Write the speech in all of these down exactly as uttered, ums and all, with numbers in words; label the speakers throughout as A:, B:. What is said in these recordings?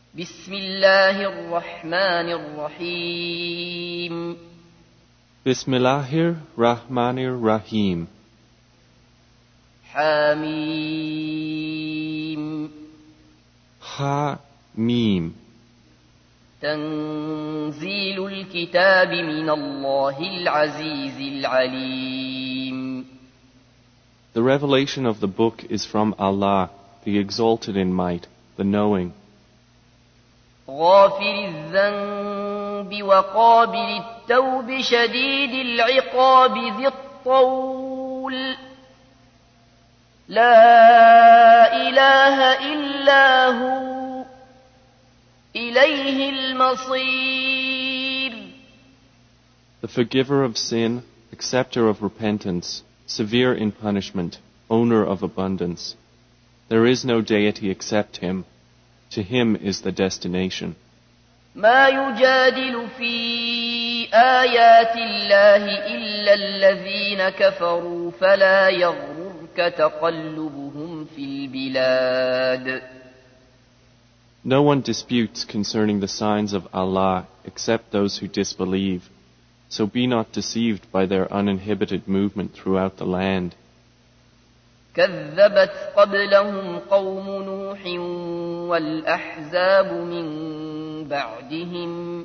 A: بسم الله الرحمن الرحيم
B: Bismillahir Rahmanir Rahim.
A: حميم
B: Ha Mim.
A: تنزيل الكتاب من الله العزيز العليم.
B: The revelation of the book is from Allah, the exalted in might, the knowing.
A: غافر الذنب وقابل التوب شديد العقاب ذي الطول لا إله إلا هو إليه المصير.
B: The forgiver of sin, acceptor of repentance, severe in punishment, owner of abundance. There is no deity except Him. To Him is the destination.
A: ما يجادل في آيات الله إلا الذين كفروا فلا يغررك تقلبهم في البلاد.
B: No one disputes concerning the signs of Allah except those who disbelieve. So be not deceived by their uninhibited movement throughout the land.
A: كذبت قبلهم قوم نوح والأحزاب من بعدهم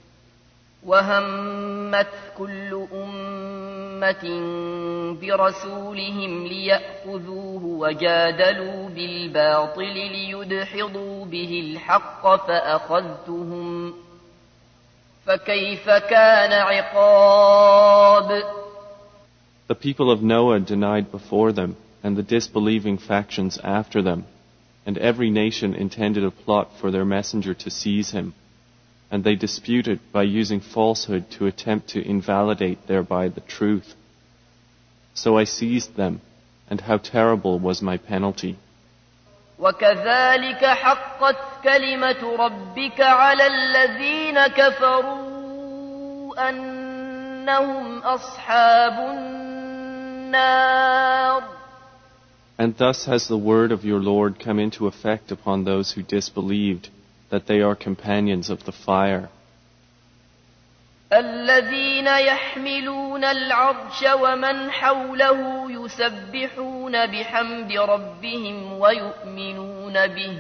A: وهمت كل أمة برسولهم ليأخذوه وجادلوا بالباطل ليدحضوا به الحق فأخذتهم فكيف كان عقاب.
B: The people of Noah denied before them, and the disbelieving factions after them, and every nation intended a plot for their messenger to seize him, and they disputed by using falsehood to attempt to invalidate thereby the truth. So I seized them, and how terrible was my penalty.
A: وكذلك حقت كلمة ربك على الذين كفروا أنهم أصحاب النار.
B: And thus has the word of your Lord come into effect upon those who disbelieved, that they are companions of the fire.
A: الذين يحملون العرش ومن حوله يسبحون بحمد ربهم ويؤمنون به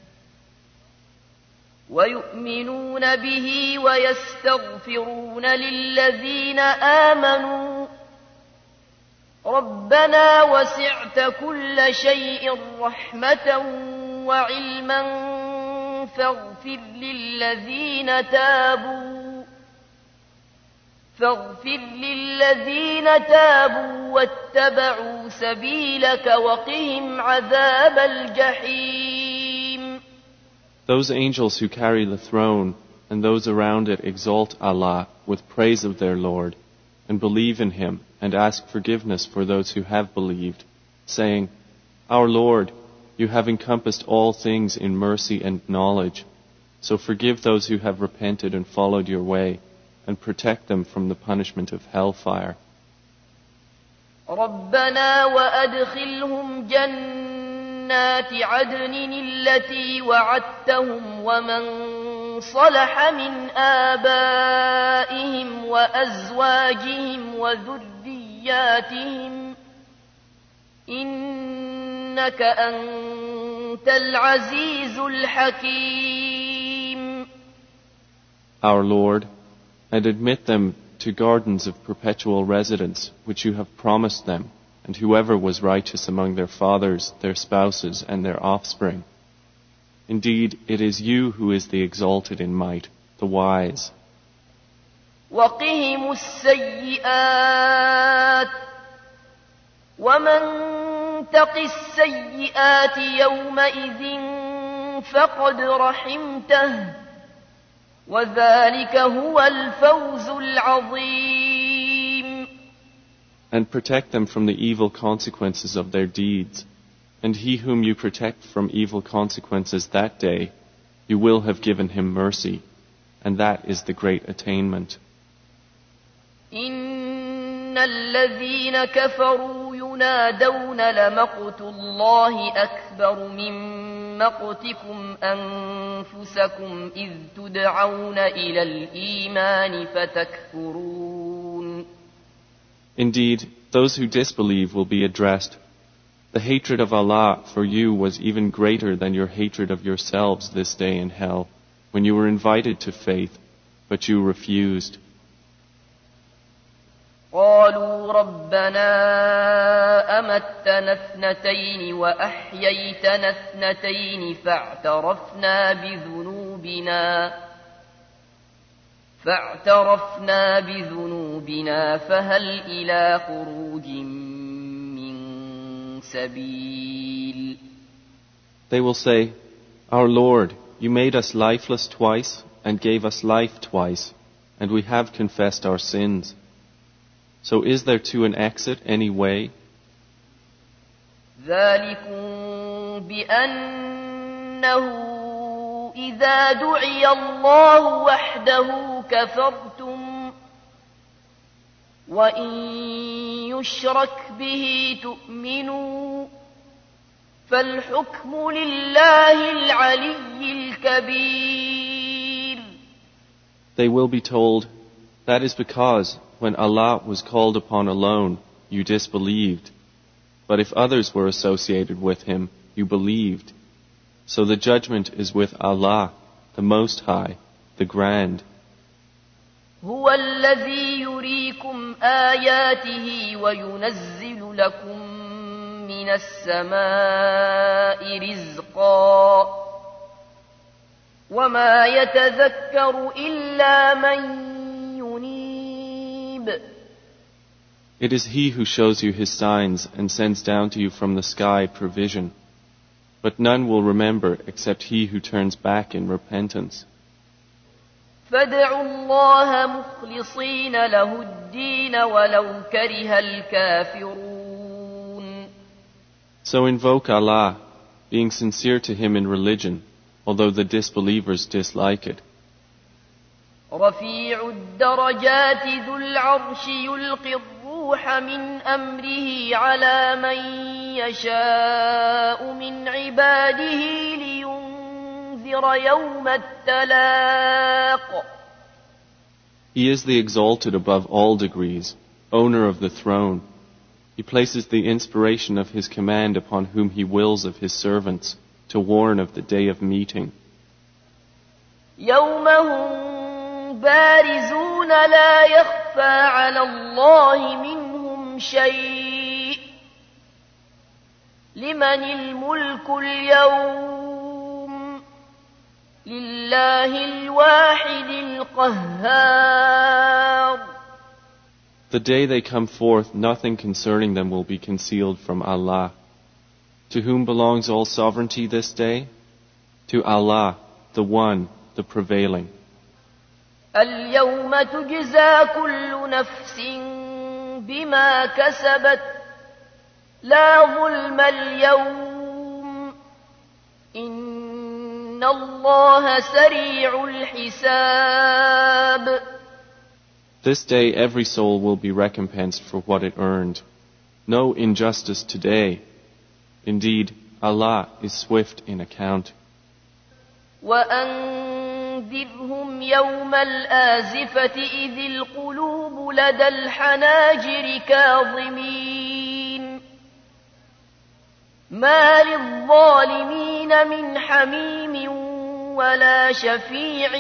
A: ويؤمنون به ويستغفرون للذين آمنوا ربنا وسعت كل شيء رحمة وعلما فاغفر للذين تابوا فاغفر للذين تابوا واتبعوا سبيلك وقهم عذاب الجحيم.
B: Those angels who carry the throne and those around it exalt Allah with praise of their Lord and believe in Him and ask forgiveness for those who have believed, saying, Our Lord, you have encompassed all things in mercy and knowledge, so forgive those who have repented and followed your way, and protect them from the punishment of hellfire.
A: ربنا وأدخلهم جنات عدن التي وعدتهم ومن صلح من آبائهم وأزواجهم وذرياتهم إنك أنت العزيز الحكيم.
B: Our Lord, and admit them to gardens of perpetual residence, which you have promised them, and whoever was righteous among their fathers, their spouses, and their offspring. Indeed, it is you who is the exalted in might, the wise.
A: وقهم السيئات ومن تق السيئات يومئذ فقد رحمته وذلك هو الفوز العظيم.
B: And protect them from the evil consequences of their deeds. And he whom you protect from evil consequences that day, you will have given him mercy. And that is the great attainment.
A: إن الذين كفروا ينادون لمقت الله أكبر من مقتكم أنفسكم إذ تدعون إلى الإيمان فتكفرون.
B: Indeed, those who disbelieve will be addressed. The hatred of Allah for you was even greater than your hatred of yourselves this day in hell, when you were invited to faith, but you refused.
A: قالوا ربنا أمتنا اثنتين وأحييتنا اثنتين فاعترفنا بذنوبنا فاعترفنا بذنوبنا فهل إلى خروج من سبيل.
B: They will say, Our Lord, you made us lifeless twice and gave us life twice, and we have confessed our sins. So is there to an exit any way?
A: ذلكم بأنه إذا دعي الله وحده كفرتم وإن يشرك به تؤمنوا فالحكم لله العلي الكبير.
B: They will be told, that is because when Allah was called upon alone, you disbelieved. But if others were associated with Him, you believed. So the judgment is with Allah, the Most High, the Grand.
A: هو الذي يريكم آياته وينزل لكم من السماء رزقا وما يتذكر إلا من
B: It is He who shows you His signs and sends down to you from the sky provision. But none will remember except he who turns back in repentance.
A: فادعوا الله مخلصين له الدين ولو كره الكافرون.
B: So invoke Allah, being sincere to Him in religion, although the disbelievers dislike it.
A: رفيع الدرجات ذو العرش يلقي الروح من أمره على من يشاء من عباده لينذر يوم التلاق.
B: He is the exalted above all degrees, owner of the throne. He places the inspiration of His command upon whom He wills of His servants, to warn of the day of meeting.
A: يوم هم بارزون لا يخفى على الله منهم شيء لمن الملك اليوم لله الواحد القهار.
B: The day they come forth, nothing concerning them will be concealed from Allah. To whom belongs all sovereignty this day? To Allah, the One, the Prevailing.
A: اليوم تجزى كل نفس بما كسبت لا ظلم اليوم إن الله سريع الحساب.
B: This day every soul will be recompensed for what it earned. No injustice today. Indeed, Allah is swift in account.
A: وأنذرهم يوم الآزفة إذ القلوب لدى الحناجر كاظمين ما للظالمين من حميم ولا شفيع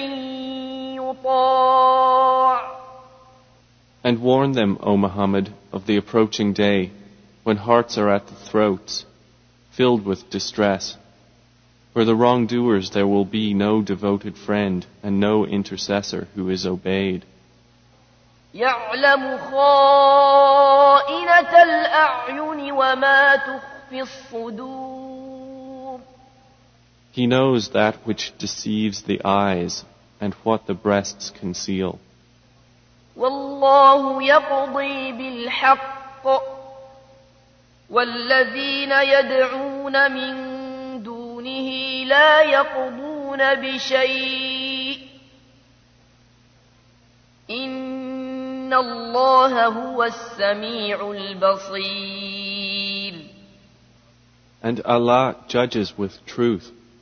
A: يطاع.
B: And warn them, O Muhammad, of the approaching day, when hearts are at the throats, filled with distress. For the wrongdoers there will be no devoted friend and no intercessor who is obeyed.
A: يعلم خائنة الأعين وما تخفي الصدور.
B: He knows that which deceives the eyes and what the breasts conceal.
A: والله يقضي بالحق والذين يدعون من دونه لا يقضون بشيء إن الله هو السميع البصير.
B: And Allah judges with truth,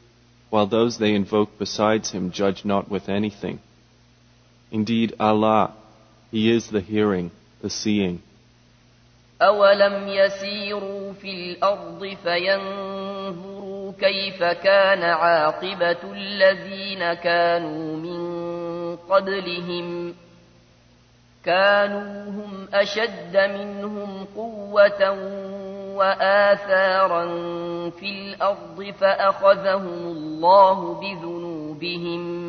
B: while those they invoke besides him judge not with anything. Indeed, Allah, He is the hearing, the seeing.
A: أَوَلَمْ يَسِيرُوا فِي الْأَرْضِ فَيَنْظُرُوا كَيْفَ كَانَ عَاقِبَةُ الَّذِينَ كَانُوا مِنْ قَبْلِهِمْ كَانُوا هُمْ أَشَدَّ مِنْهُمْ قُوَّةً وَآثَارًا فِي الْأَرْضِ فَأَخَذَهُمُ اللَّهُ بِذُنُوبِهِمْ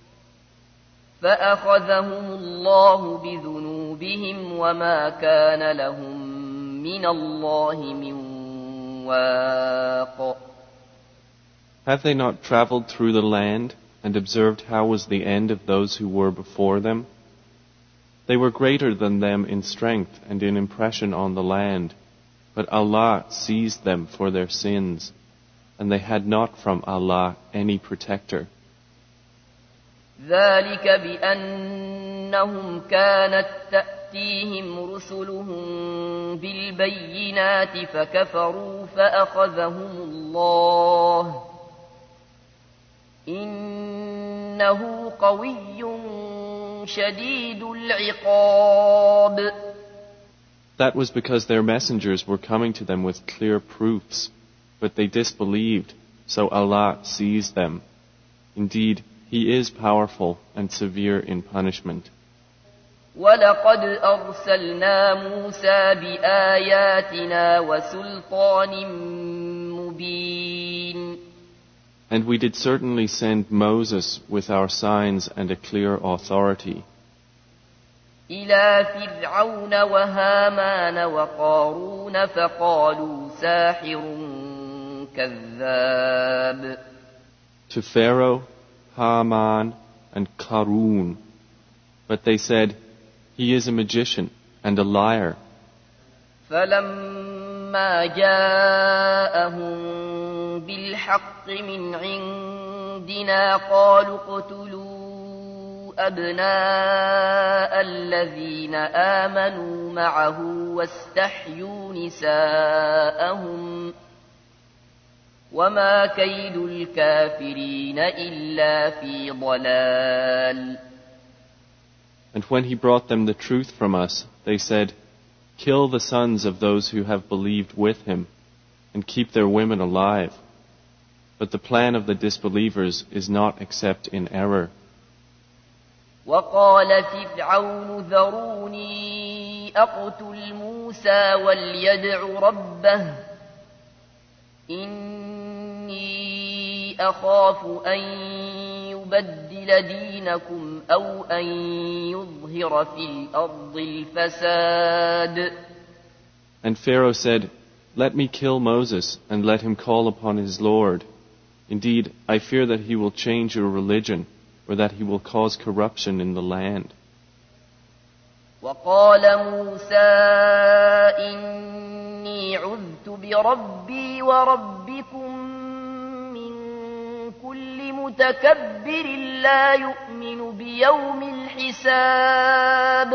A: فأخذهم الله بذنوبهم وما كان لهم من الله من واق.
B: Have they not traveled through the land and observed how was the end of those who were before them? They were greater than them in strength and in impression on the land, but Allah seized them for their sins, and they had not from Allah any protector.
A: ذلك بأنهم كانت تأتيهم رسلهم بالبينات فكفروا فأخذهم الله إنه قوي شديد العقاب.
B: That was because their messengers were coming to them with clear proofs, but they disbelieved, so Allah seized them. Indeed, He is powerful and severe in punishment.
A: وَلَقَدْ أَرْسَلْنَا مُوسَى بِآيَاتِنَا وَسُلْطَانٍ مُبِينٍ.
B: And we did certainly send Moses with our signs and a clear authority.
A: إِلَى فِرْعَوْنَ وَهَامَانَ وَقَارُونَ فَقَالُوا سَاحِرٌ كَذَّابٌ.
B: To Pharaoh, Haman, and Qarun. But they said, he is a magician and a liar.
A: فَلَمَّا جَاءَهُم بِالْحَقِّ مِنْ عِنْدِنَا قَالُوا اقْتُلُوا أَبْنَاءَ الَّذِينَ آمَنُوا مَعَهُ وَاسْتَحْيُوا نِسَاءَهُمْ وَمَا كَيْدُ الْكَافِرِينَ إِلَّا فِي ضَلَالٍ.
B: And when he brought them the truth from us, they said, kill the sons of those who have believed with him, and keep their women alive. But the plan of the disbelievers is not except in error.
A: وَقَالَ فِرْعَوْنُ ذَرُونِي أَقْتُلْ مُوسَى وَلْيَدْعُ رَبَّهُ إِنِّي أَخَافُ أَن يُبَدِّلَ دِينَكُمْ أَوْ أَن يُظْهِرَ فِي الْأَرْضِ الْفَسَادَ.
B: And Pharaoh said, let me kill Moses and let him call upon his Lord. Indeed, I fear that he will change your religion, or that he will cause corruption in the land.
A: وَقَالَ مُوسَى إِنِّي عُذْتُ بِرَبِّي وَرَبِّكُم مِّن كُلِّ مُتَكَبِّرٍ لَّا يُؤْمِنُ بِيَوْمِ الْحِسَابِ.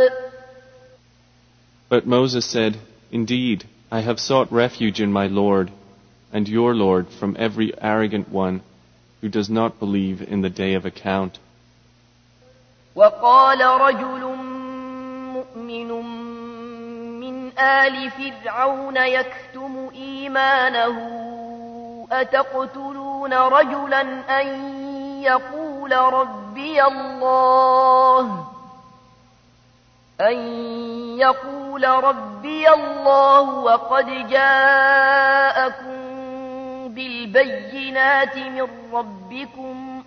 B: But Moses said, indeed, I have sought refuge in my Lord and your Lord from every arrogant one who does not believe in the day of account.
A: وَقَالَ رَجُلٌ مُؤْمِنٌ مِّنْ آلِ فِرْعَوْنَ يَكْتُمُ إِيمَانَهُ أَتَقْتُلُونَ رَجُلًا أَن يَقُولَ رَبِّيَ اللَّهُ أَن يَقُولَ رَبِّيَ اللَّهُ وَقَدْ جَاءَكُم بِالْبَيِّنَاتِ مِن رَّبِّكُمْ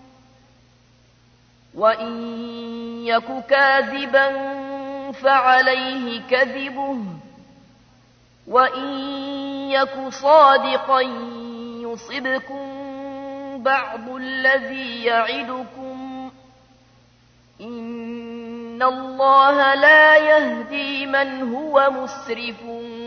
A: وَإِن يَكُ كَاذِبًا فَعَلَيْهِ كَذِبُهُ وَإِن يَكُ صَادِقًا يُصِبْكُم بَعْضُ الَّذِي يَعِدُكُمْ إِنَّ اللَّهَ لَا يَهْدِي مَنْ هُوَ مُسْرِفٌ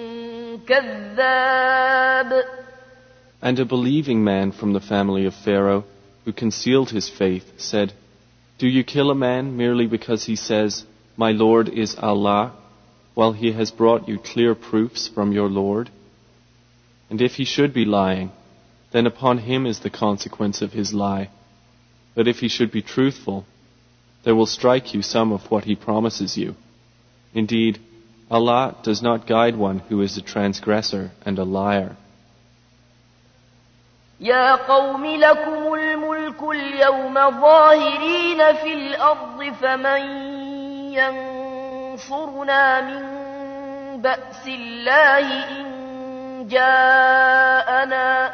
A: كَذَّابٌ.
B: And a believing man from the family of Pharaoh, who concealed his faith, said, do you kill a man merely because he says, my Lord is Allah, while he has brought you clear proofs from your Lord? And if he should be lying, then upon him is the consequence of his lie. But if he should be truthful, there will strike you some of what he promises you. Indeed, Allah does not guide one who is a transgressor and a liar.
A: يا قوم لكم الملك اليوم ظاهرين في الأرض فمن ينصرنا من بأس الله إن جاءنا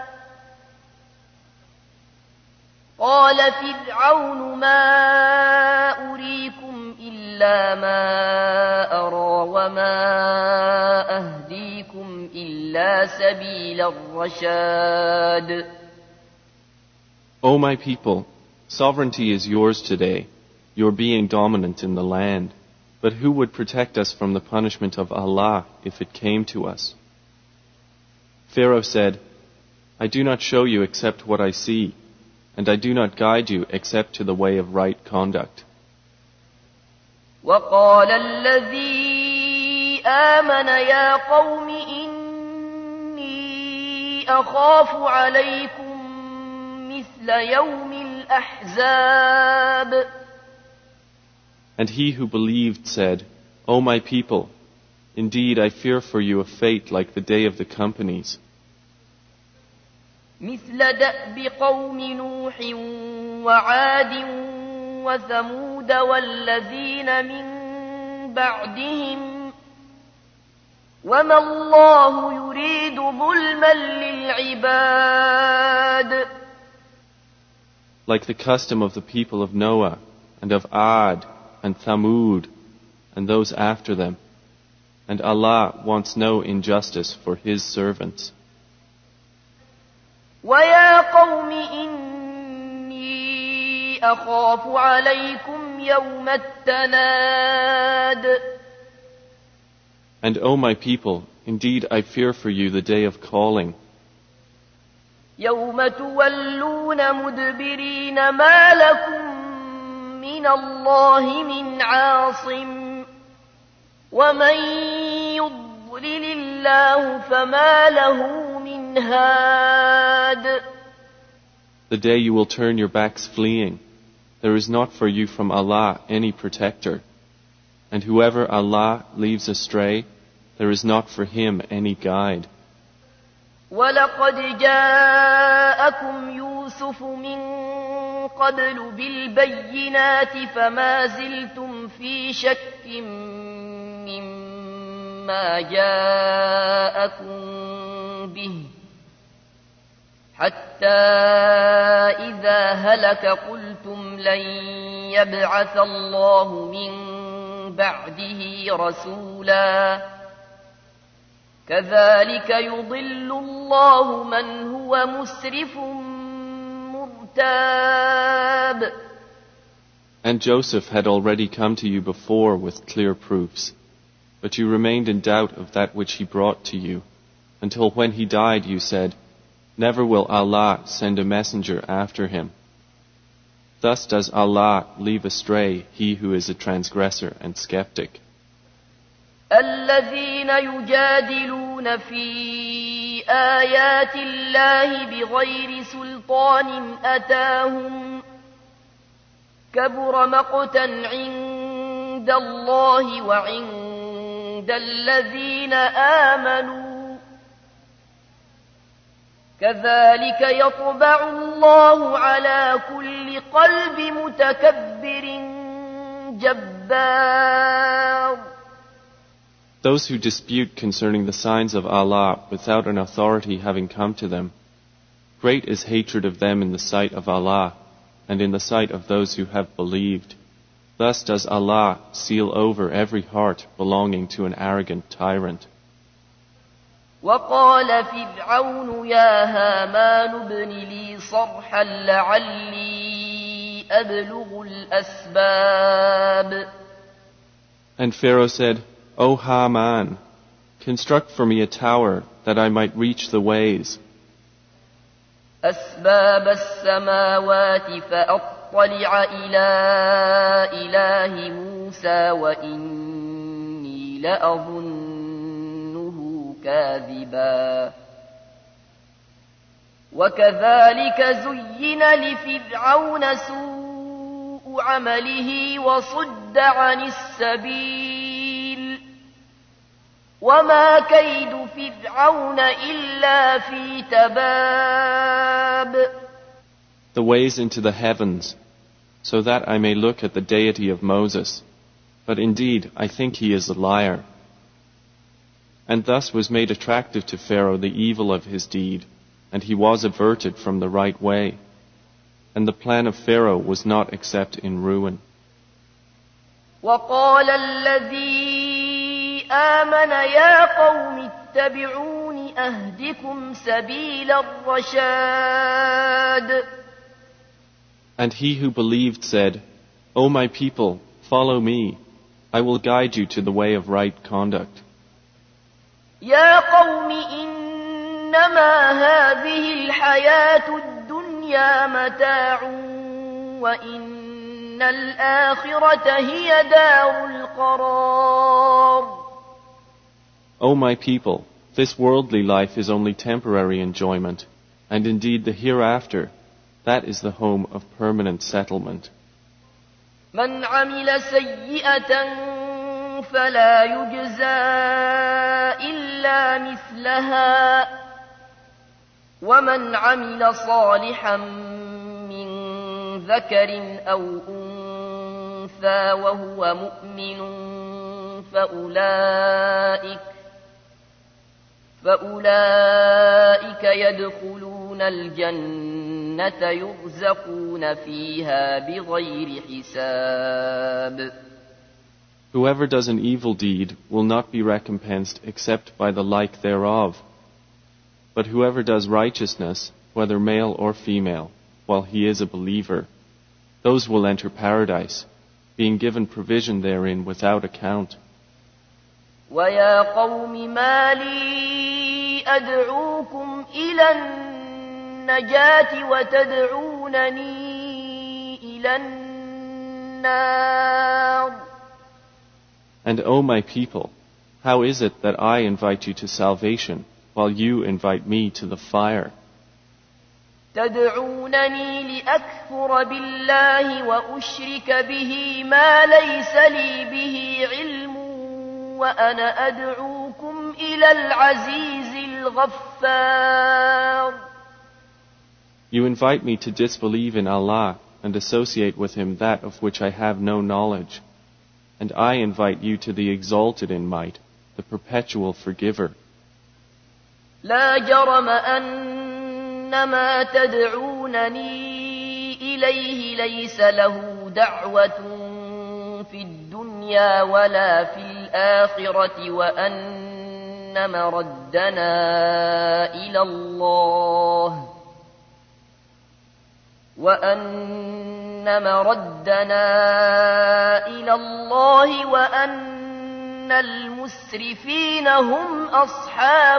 A: قال فرعون ما أريكم إلا ما أرى وما أهديكم إلا سبيل الرشاد.
B: O my people, sovereignty is yours today, your being dominant in the land. But who would protect us from the punishment of Allah if it came to us? Pharaoh said, I do not show you except what I see, and I do not guide you except to the way of right conduct.
A: وقال الذي آمن يا قوم إني أخاف عليكم مثل يوم الأحزاب.
B: And he who believed said, O my people, indeed I fear for you a fate like the day of the companies.
A: مثل دأب قوم نوح وعاد وثمود والذين من بعدهم وما الله يريد ظلما للعباد.
B: Like the custom of the people of Noah and of Ad and Thamud and those after them, and Allah wants no injustice for His servants.
A: وَيَا قَوْمِ إِنِّي أَخَافُ عَلَيْكُمْ يَوْمَ التَّنَادِ.
B: And O my people, indeed I fear for you the day of calling.
A: يَوْمَ تُوَلُّونَ مُدْبِرِينَ مَا لَكُمْ من الله من عاصم ومن يضلل الله فما له من هاد.
B: The day you will turn your backs fleeing, there is not for you from Allah any protector. And whoever Allah leaves astray, there is not for him any guide.
A: وَلَقَدْ جَاءَكُمْ يُوسُفُ مِنْ قبل بالبينات فما زلتم في شك مما جاءكم به حتى إذا هلك قلتم لن يبعث الله من بعده رسولا كذلك يضل الله من هو مسرف.
B: And Joseph had already come to you before with clear proofs, but you remained in doubt of that which he brought to you, until when he died you said, Never will Allah send a messenger after him. Thus does Allah leave astray he who is a transgressor and skeptic.
A: الذين يجادلون في آيات الله بغير سلطان أتاهم كبر مقتا عند الله وعند الذين آمنوا كذلك يطبع الله على كل قلب متكبر جبار.
B: Those who dispute concerning the signs of Allah without an authority having come to them, great is hatred of them in the sight of Allah and in the sight of those who have believed. Thus does Allah seal over every heart belonging to an arrogant tyrant.
A: وقال فرعون يا هامان ابن لي صرحا لعلي أبلغ الأسباب.
B: And Pharaoh said, O Haman, construct for me a tower that I might reach the ways.
A: أسباب السماوات فأطلع إلى إله موسى وإني لأظنه كاذبا وكذلك زين لفرعون سوء عمله وصد عن السبيل وما كيد فرعون إلا في تباب.
B: The ways into the heavens, so that I may look at the deity of Moses. But indeed, I think he is a liar. And thus was made attractive to Pharaoh the evil of his deed, and he was averted from the right way. And the plan of Pharaoh was not except in ruin.
A: وقال الذي آمن يا قوم اتبعون أهدكم سبيل الرشاد.
B: And he who believed said, O my people, follow me. I will guide you to the way of right conduct.
A: يا قوم إنما هذه الحياة الدنيا متاع وإن الآخرة هي دار القرار.
B: O my people, this worldly life is only temporary enjoyment, and indeed the hereafter, that is the home of permanent settlement.
A: من عمل سيئة فلا يجزى إلا مثلها ومن عمل صالحا من ذكر أو أنثى وهو مؤمن فأولئك فأولئك يدخلون الجنة يرزقون فيها بغير حساب.
B: Whoever does an evil deed will not be recompensed except by the like thereof. But whoever does righteousness, whether male or female, while he is a believer, those will enter paradise, being given provision therein without account.
A: وَيَا قَوْمِ مَا لِي أَدْعُوكُمْ إِلَى النَّجَاةِ وَتَدْعُونَنِي إِلَى النَّارِ.
B: And O my people, how is it that I invite you to salvation, while you invite me to the fire?
A: تدعونني لأكفر بالله وأشرك به ما ليس لي به علم وأنا أدعوكم إلى العزيز الغفار.
B: You invite me to disbelieve in Allah and associate with Him that of which I have no knowledge. And I invite you to the exalted in might, the perpetual forgiver.
A: لا جرم أن ما تدعونني إليه ليس له دعوة في الدنيا ولا في الآخرة وأن مردنا إلى الله وأن مردنا إلى الله وأن المسرفين هم أصحاب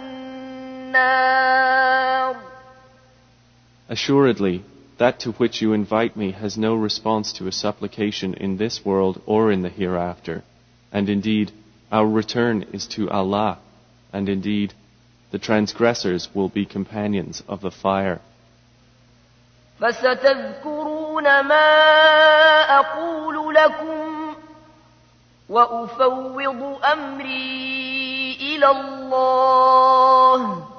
A: النار.
B: Assuredly, that to which you invite me has no response to a supplication in this world or in the hereafter. And indeed, our return is to Allah. And indeed, the transgressors will be companions of the fire.
A: فستذكرون ما أقول لكم وأفوض أمري إلى الله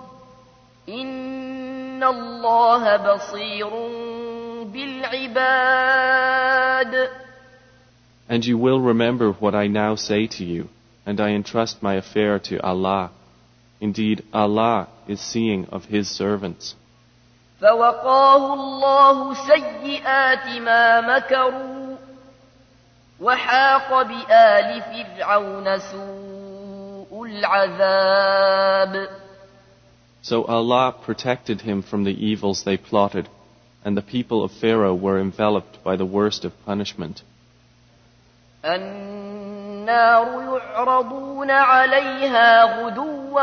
A: إن الله بصير بالعباد.
B: And you will remember what I now say to you, and I entrust my affair to Allah. Indeed, Allah is seeing of His servants.
A: فوقاه الله سيئات ما مكروا وحاق بآل فرعون سوء العذاب.
B: So Allah protected him from the evils they plotted, and the people of Pharaoh were enveloped by the worst of punishment.
A: النار يعرضون عليها غدوا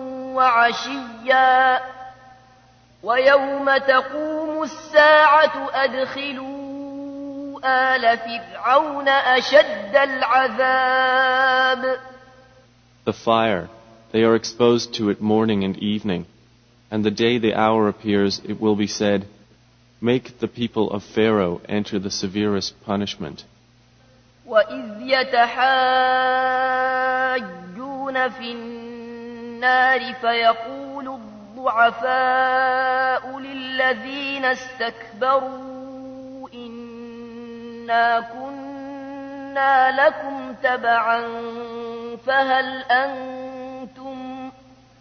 A: وعشيا ويوم تقوم الساعة أدخلوا آل فرعون أشد العذاب.
B: The fire, they are exposed to it morning and evening, And the day the hour appears, it will be said, make the people of Pharaoh enter the severest punishment.
A: وَإِذْ يَتَحَاجُّونَ فِي النَّارِ فَيَقُولُ الضُّعَفَاءُ لِلَّذِينَ اسْتَكْبَرُوا إِنَّا كُنَّا لَكُمْ تَبَعًا فَهَلْ أَنْتُمْ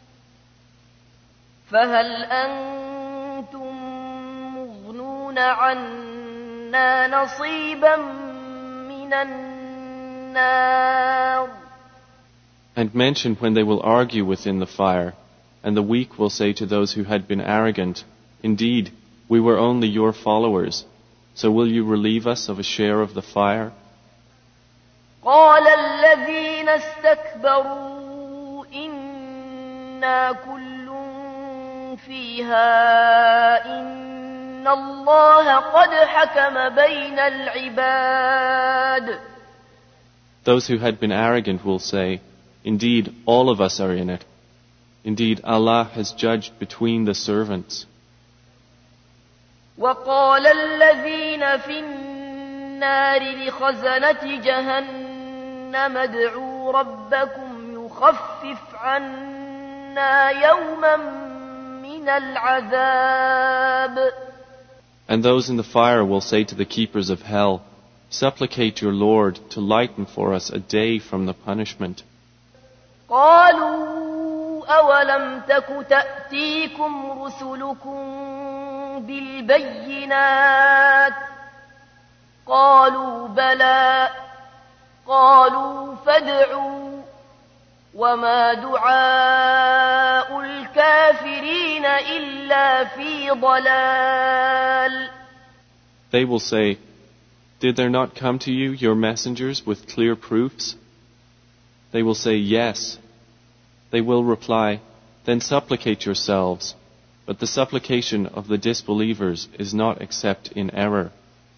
A: فَهَلْ أَنْتُمْ مُغْنُونَ عَنَّا نَصِيبًا مِنَ النَّارِ.
B: And mention when they will argue within the fire, and the weak will say to those who had been arrogant, indeed, we were only your followers, so will you relieve us of a share of the fire?
A: قَالَ الَّذِينَ اسْتَكْبَرُوا إِنَّا كُلٌّ فِيهَا إِنَّ اللَّهَ قَدْ حَكَمَ بَيْنَ الْعِبَادِ.
B: Those who had been arrogant will say, indeed, all of us are in it. Indeed, Allah has judged between the servants.
A: وَقَالَ الَّذِينَ فِي النَّارِ لِخَزَنَةِ جَهَنَّمَ ادْعُوا رَبَّكُمْ يُخَفِّفْ عَنَّا يَوْمًا مِنَ الْعَذَابِ.
B: And those in the fire will say to the keepers of hell, supplicate your Lord to lighten for us a day from the punishment.
A: قَالُوا أَوَلَمْ تَكُ تَأْتِيكُمْ رُسُلُكُمْ بِالْبَيِّنَاتِ قَالُوا بَلَى قَالُوا فَادْعُوا وَمَا دُعَاءُ الْكَافِرِينَ إِلَّا فِي ضَلَالٍ.
B: They will say, did there not come to you your messengers with clear proofs? They will say, yes. They will reply, then supplicate yourselves. But the supplication of the disbelievers is not except in error.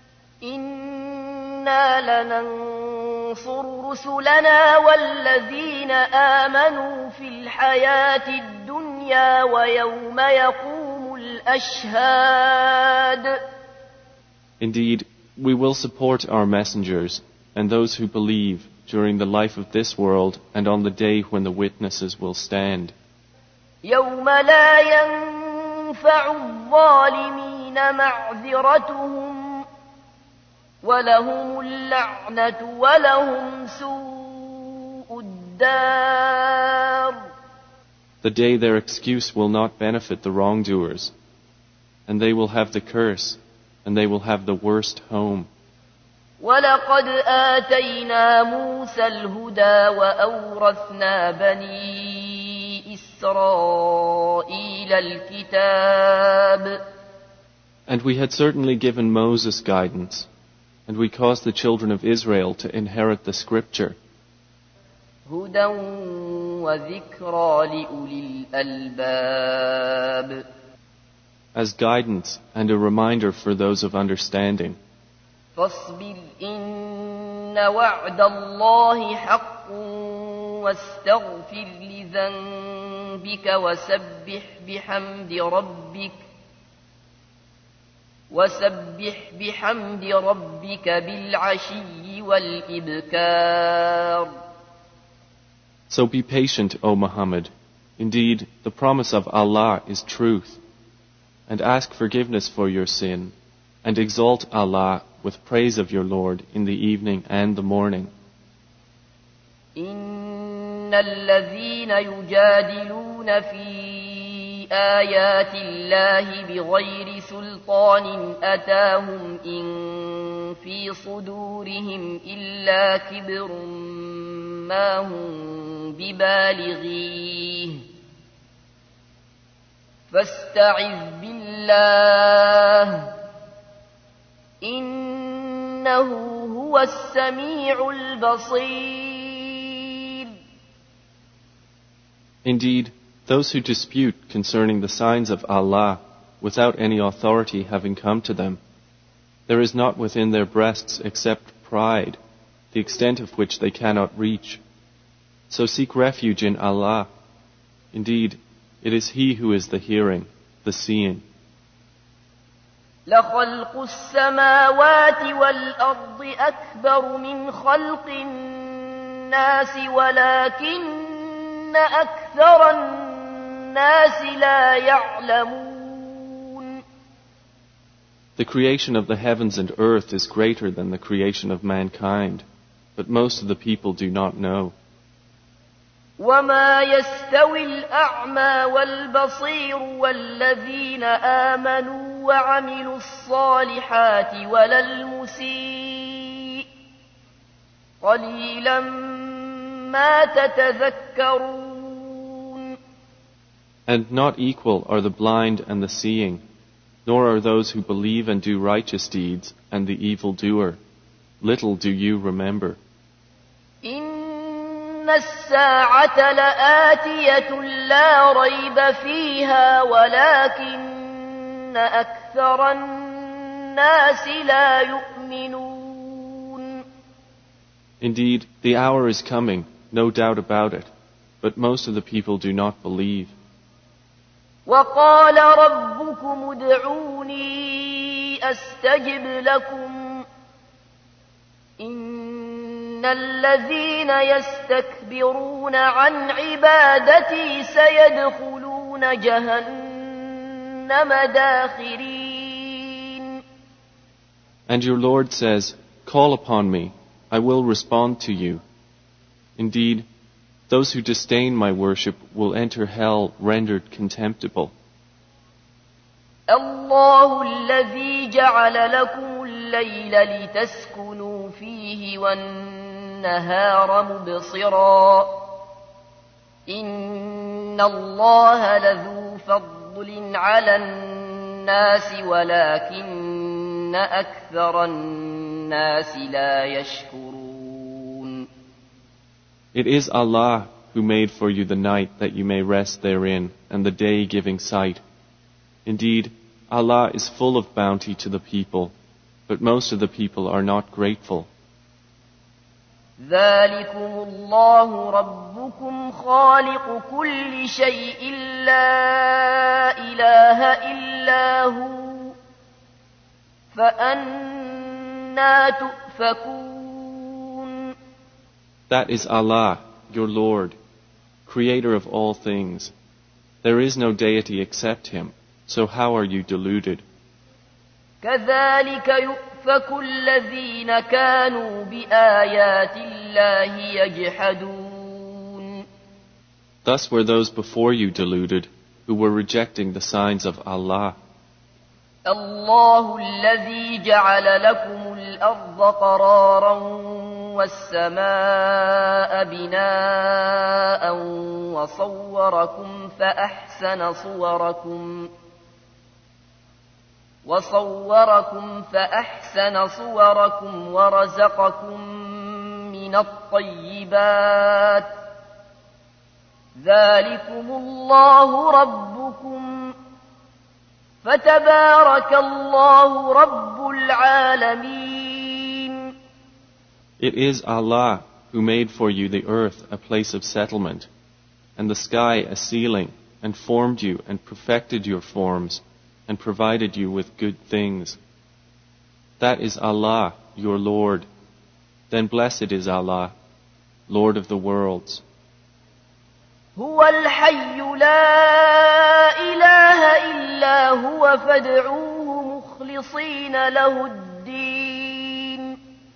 A: إِنَّا لَنَنصُرُ رُسُلَنَا وَالَّذِينَ آمَنُوا فِي الْحَيَاةِ الدُّنْيَا وَيَوْمَ يَقُومُ الْأَشْهَادُ.
B: Indeed, we will support our messengers and those who believe during the life of this world and on the day when the witnesses will stand.
A: يَوْمَ لَا يَنفَعُ الظَّالِمِينَ مَعْذِرَتُهُمْ وَلَهُمُ اللَّعْنَةُ وَلَهُمْ سُوءُ الدَّارِ.
B: The day their excuse will not benefit the wrongdoers, and they will have the curse, and they will have the worst home.
A: وَلَقَدْ آتَيْنَا مُوسَى الْهُدَى وَأَوْرَثْنَا بَنِي إِسْرَائِيلَ الْكِتَابَ.
B: And we had certainly given Moses guidance, and we caused the children of Israel to inherit the scripture.
A: هُدًى وَذِكْرَى لِأُولِي الْأَلْبَابِ.
B: As guidance and a reminder for those of understanding.
A: فاصبر إن وعد الله حق واستغفر لذنبك وسبح بحمد ربك وسبح بحمد ربك بالعشي والإبكار.
B: So be patient, O Muhammad. Indeed, the promise of Allah is truth. And ask forgiveness for your sin, and exalt Allah with praise of your Lord in the evening and the morning.
A: إن الذين يجادلون في آيات الله بغير سلطان أتاهم إن في صدورهم إلا كبر ما هم ببالغيه فاستعذ بالله إنه هو السميع البصير.
B: Indeed, those who dispute concerning the signs of Allah without any authority having come to them, there is not within their breasts except pride, the extent of which they cannot reach. So seek refuge in Allah. Indeed, It is He who is the hearing, the seeing.
A: لخلق السماوات والأرض أكبر من خلق الناس ولكن أكثر الناس لا يعلمون.
B: The creation of the heavens and earth is greater than the creation of mankind, but most of the people do not know.
A: وما يستوي الأعمى والبصير والذين آمنوا وعملوا الصالحات ولا المسيء قليلا ما تتذكرون.
B: And not equal are the blind and the seeing, nor are those who believe and do righteous deeds and the evildoer. Little do you remember.
A: إن الساعة لآتية لا ريب فيها ولكن أكثر الناس لا يؤمنون.
B: Indeed, the hour is coming, no doubt about it, but most of the people do not believe.
A: وقال ربكم ادعوني أستجب لكم إن الذين يستكبرون عن عبادتي سيدخلون جهنم داخرين.
B: And your Lord says, call upon me, I will respond to you. Indeed, those who disdain my worship will enter hell rendered contemptible.
A: الله الذي جعل لكم الليل لتسكنوا فيه والنهار مبصرا إن الله لذو فضل على الناس ولكن أكثر الناس لا يشكرون.
B: It is Allah who made for you the night that you may rest therein, and the day giving sight. Indeed, Allah is full of bounty to the people, but most of the people are not grateful.
A: ذلكم الله ربكم خالق كل شيء لا إله إلا هو فأنى تؤفكون.
B: That is Allah, your Lord, creator of all things. There is no deity except Him, so how are you deluded?
A: كذلك يؤفك الذين كانوا بآيات الله يجحدون.
B: Thus were those before you deluded, who were rejecting the signs of Allah.
A: الله الذي جعل لكم الأرض قرارا والسماء بناء وصوركم فأحسن صوركم وصوركم فأحسن صوركم ورزقكم من الطيبات ذلكم الله ربكم فتبارك الله رب العالمين.
B: It is Allah who made for you the earth a place of settlement, and the sky a ceiling, and formed you and perfected your forms, and provided you with good things. That is Allah, your Lord. Then blessed is Allah, Lord of the worlds.
A: هو الحي لا إله إلا هو فادعوه مخلصين له الدين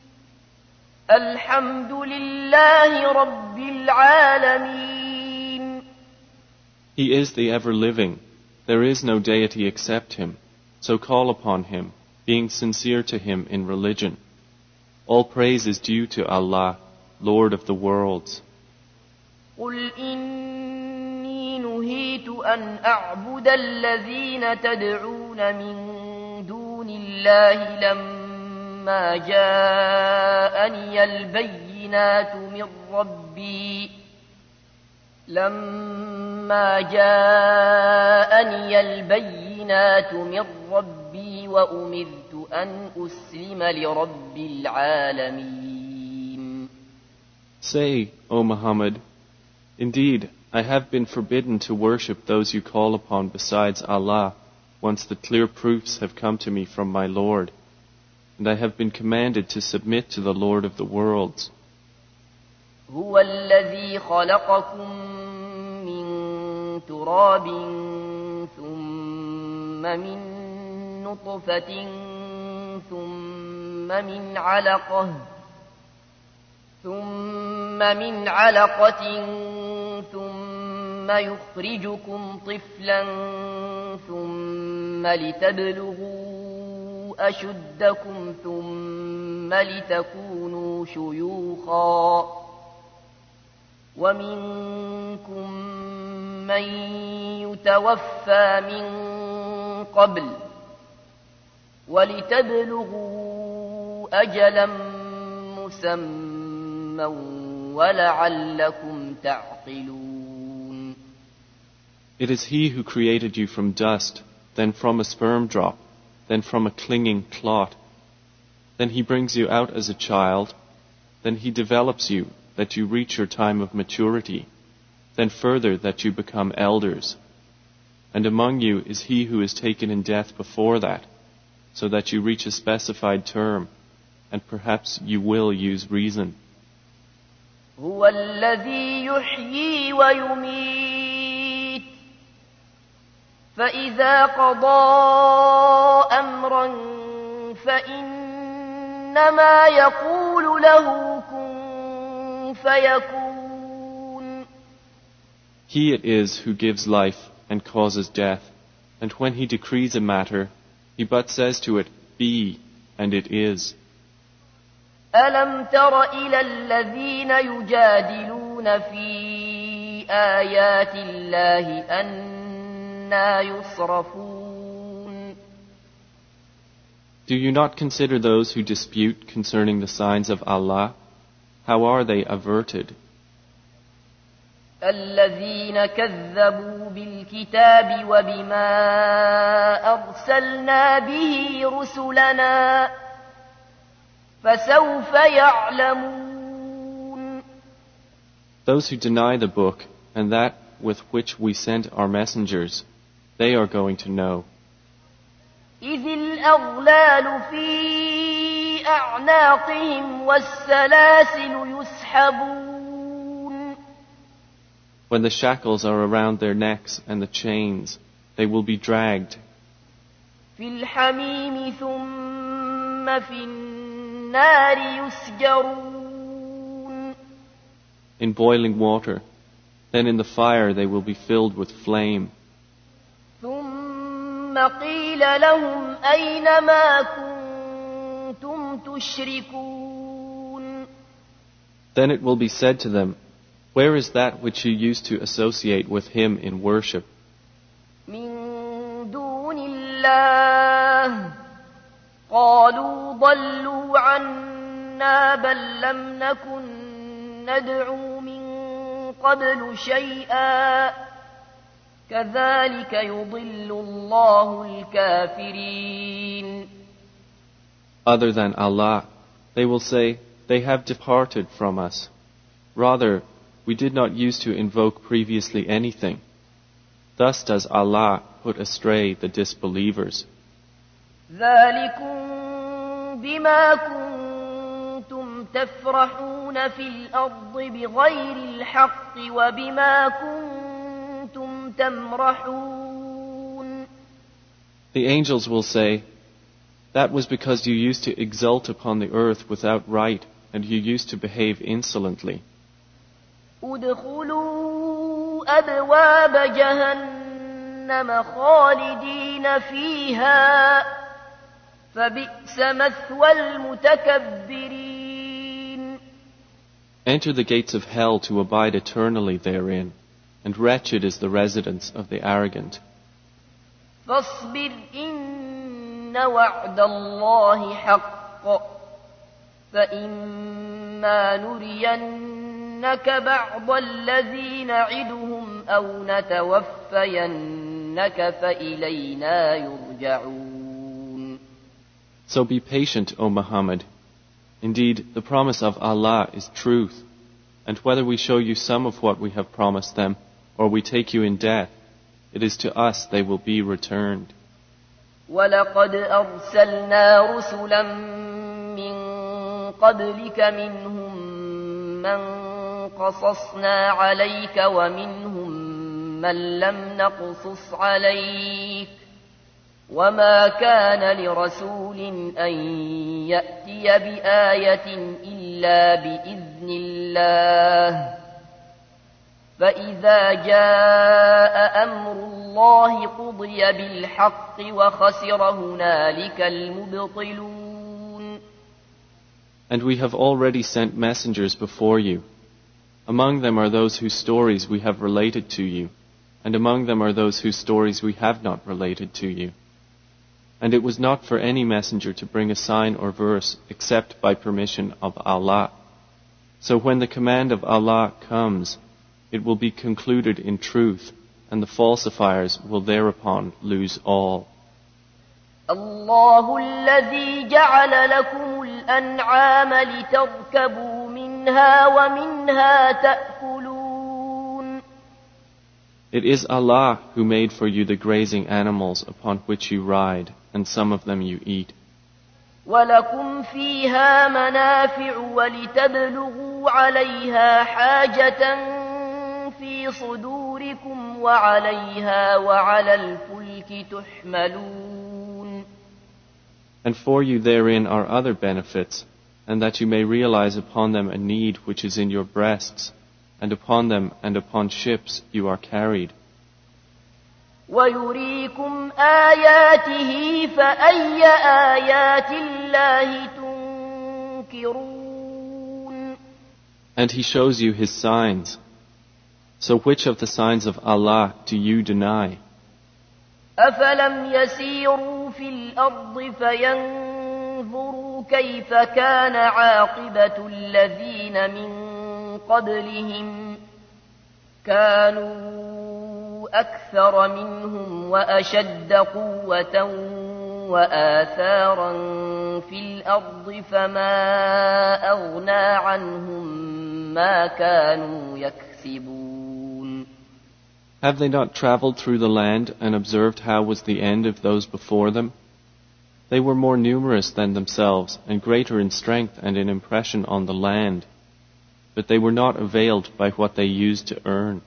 A: الحمد لله رب العالمين.
B: He is the ever-living. There is no deity except Him. So call upon Him, being sincere to Him in religion. All praise is due to Allah, Lord of the worlds.
A: قل إني نهيت أن أعبد الذين تدعون من دون الله لما جاءني البينات من ربي لما جاءني البينات من ربي وأمرت أن أسلم لرب العالمين.
B: Say, O Muhammad, indeed, I have been forbidden to worship those you call upon besides Allah, once the clear proofs have come to me from my Lord, and I have been commanded to submit to the Lord of the worlds.
A: هو الذي خلقكم من تراب ثم من نطفة ثم من علقة ثم من علقة ثم يخرجكم طفلا ثم لتبلغوا أشدكم ثم لتكونوا شيوخا ومنكم من يتوفى من قبل ولتبلغوا أجلا مسمى ولعلكم تعقلون.
B: It is He who created you from dust, then from a sperm drop, then from a clinging clot. Then He brings you out as a child, then He develops you that you reach your time of maturity, then further that you become elders. And among you is he who is taken in death before that, so that you reach a specified term, and perhaps you will use reason.
A: هو الذي يحيي ويميت فإذا قضى أمرا فإنما يقول له كن فيكون.
B: He it is who gives life and causes death, and when He decrees a matter, He but says to it, be, and it is.
A: ألم تر إلى الذين يجادلون في آيات الله أنى يصرفون.
B: Do you not consider those who dispute concerning the signs of Allah? How are they averted?
A: الذين كذبوا بالكتاب وبما أرسلنا به رسلنا فسوف يعلمون.
B: Those who deny the book and that with which we sent our messengers, they are going to know.
A: إذ الأغلال في أعناقهم والسلاسل يسحبون.
B: When the shackles are around their necks and the chains, they will be dragged.
A: في الحميم ثم في النار يسجرون.
B: In boiling water, then in the fire they will be filled with flame.
A: ثم قيل لهم أين ما كنتم تشركون.
B: Then it will be said to them, where is that which you used to associate with Him in worship?
A: من دون الله قالوا ضلوا عنا بل لم نكن ندعو من قبل شيئا كذلك يضل الله الكافرين.
B: Other than Allah, they will say, they have departed from us. Rather, we did not use to invoke previously anything. Thus does Allah put astray the disbelievers.
A: ذلكم بما كنتم تفرحون في الأرض بغير الحق وبما كنتم تمرحون.
B: The angels will say, that was because you used to exult upon the earth without right, and you used to behave insolently.
A: ادخلوا أبواب جهنم خالدين فيها فبئس مثوى المتكبرين.
B: Enter the gates of hell to abide eternally therein, and wretched is the residence of the arrogant.
A: فاصبر إن وعد الله حق فإما نرينك بعض الذي نعدهم أو نتوفينك فإلينا يرجعون.
B: So be patient, O Muhammad. Indeed, the promise of Allah is truth, and whether we show you some of what we have promised them, or we take you in death, it is to us they will be returned.
A: وَلَقَدْ أَرْسَلْنَا رُسُلًا مِّن قَبْلِكَ مِنْهُم مَّن قَصَصْنَا عَلَيْكَ وَمِنْهُم مَّن لَّمْ نَقْصُصْ عَلَيْكَ وَمَا كَانَ لِرَسُولٍ أَن يَأْتِيَ بِآيَةٍ إِلَّا بِإِذْنِ اللَّهِ فَإِذَا جَاءَ أَمْرُ اللَّهِ قُضِيَ بِالْحَقِّ وَخَسِرَ هُنَالِكَ الْمُبْطِلُونَ.
B: And we have already sent messengers before you. Among them are those whose stories we have related to you, and among them are those whose stories we have not related to you. And it was not for any messenger to bring a sign or verse except by permission of Allah. So when the command of Allah comes, it will be concluded in truth, and the falsifiers will thereupon lose all.
A: الله الذي جعل لكم الأنعام لتركبوا منها ومنها تأكلون.
B: It is Allah who made for you the grazing animals upon which you ride, and some of them you eat.
A: وَلَكُمْ فِيهَا مَنَافِعُ وَلِتَبْلُغُوا عَلَيْهَا حَاجَةً في صدوركم وعليها وعلى الفلك تحملون.
B: And for you therein are other benefits, and that you may realize upon them a need which is in your breasts, and upon them and upon ships you are carried.
A: وَيُرِيكُمْ آيَاتِهِ فَأَيَّ آيَاتِ اللَّهِ تُنْكِرُونَ.
B: And He shows you His signs. So which of the signs of Allah do you deny?
A: أَفَلَمْ يَسِيرُوا فِي الْأَرْضِ فَيَنْظُرُوا كَيْفَ كَانَ عَاقِبَةُ الَّذِينَ مِنْ قَبْلِهِمْ كَانُوا أَكْثَرَ مِنْهُمْ وَأَشَدَّ قُوَّةً وَآثَارًا فِي الْأَرْضِ فَمَا أَغْنَى عَنْهُمْ مَا كَانُوا يَكْسِبُونَ.
B: Have they not traveled through the land and observed how was the end of those before them? They were more numerous than themselves and greater in strength and in impression on the land, but they were not availed by what they used to earn.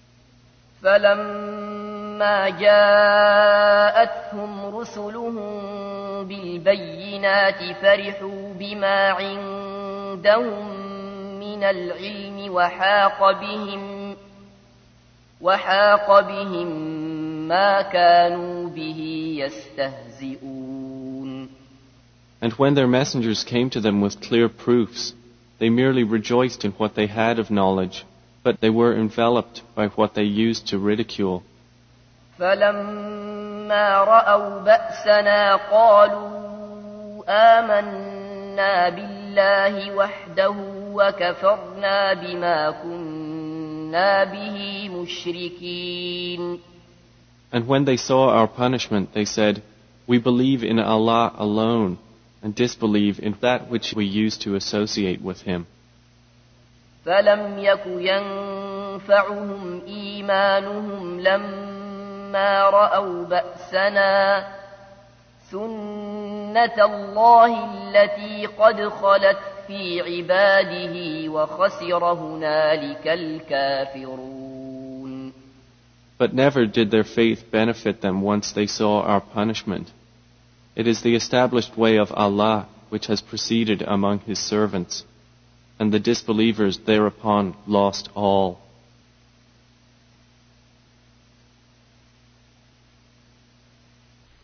A: فَلَمَّا جَاءَتْهُمْ رُسُلُهُم بِالْبَيِّنَاتِ فَرِحُوا بِمَا عِندَهُم مِّنَ الْعِلْمِ وَحَاقَ بِهِمْ وحاق بهم ما كانوا به يستهزئون.
B: And when their messengers came to them with clear proofs, they merely rejoiced in what they had of knowledge, but they were enveloped by what they used to ridicule.
A: فلما رأوا بأسنا قالوا آمنا بالله وحده وكفرنا بما كنا به مشركين.
B: And when they saw our punishment, they said, "We believe in Allah alone, and disbelieve in that which we used to associate with Him."
A: فلم يك ينفعهم إيمانهم لما رأوا بأسنا سنة الله التي قد خلت في عباده وخسر هنالك الكافرون.
B: But never did their faith benefit them once they saw our punishment. It is the established way of Allah which has proceeded among His servants, and the disbelievers thereupon lost all.